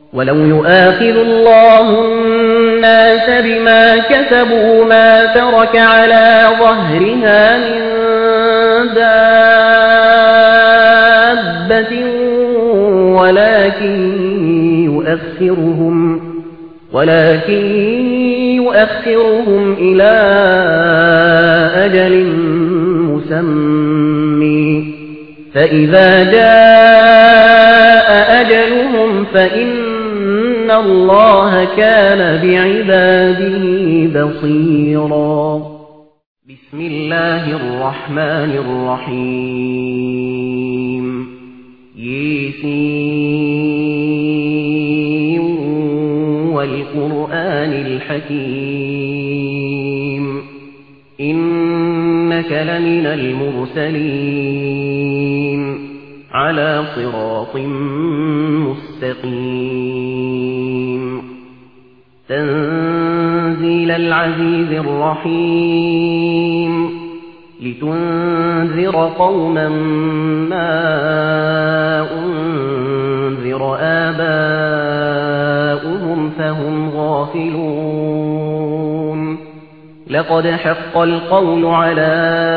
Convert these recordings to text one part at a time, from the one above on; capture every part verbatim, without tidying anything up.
ولو يؤاخذ الله الناس بما كسبوا ما ترك على ظهرها من دابة ولكن يؤخرهم ولكن يؤخرهم إلى أجل مسمى فإذا جاء أجلهم فإن الله كان بعباده بصيرا. بسم الله الرحمن الرحيم. ياسين والقرآن الحكيم إنك لمن المرسلين على صراط مستقيم تنزيل العزيز الرحيم لتنذر قوما ما أنذر آباؤهم فهم غافلون لقد حق القول على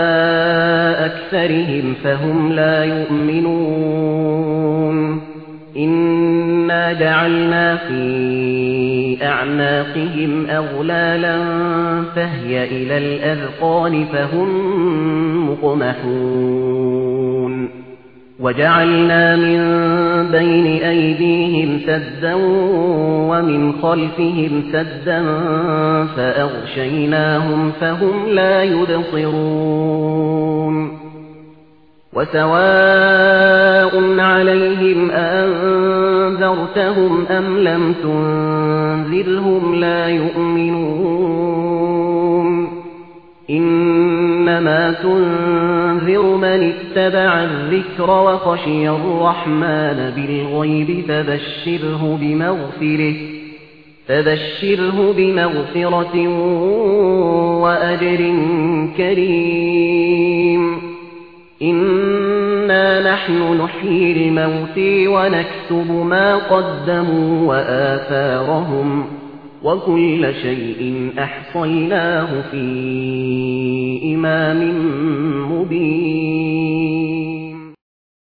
أكثرهم فهم لا يؤمنون إنا جعلنا في أعناقهم أغلالا فهي إلى الأذقان فهم مقمحون وجعلنا من بين أيديهم سدا ومن خلفهم سدا فأغشيناهم فهم لا يبصرون وسواء عليهم أنذرتهم أم لم تنذرهم لا يؤمنون إنما تنذر من اتبع الذكر وخشي الرحمن بالغيب فبشره بمغفرة فبشره بمغفرة وأجر كريم إنا نحن نحيي الموتى ونكتب ما قدموا وآثارهم وكل شيء أحصيناه في إمام مبين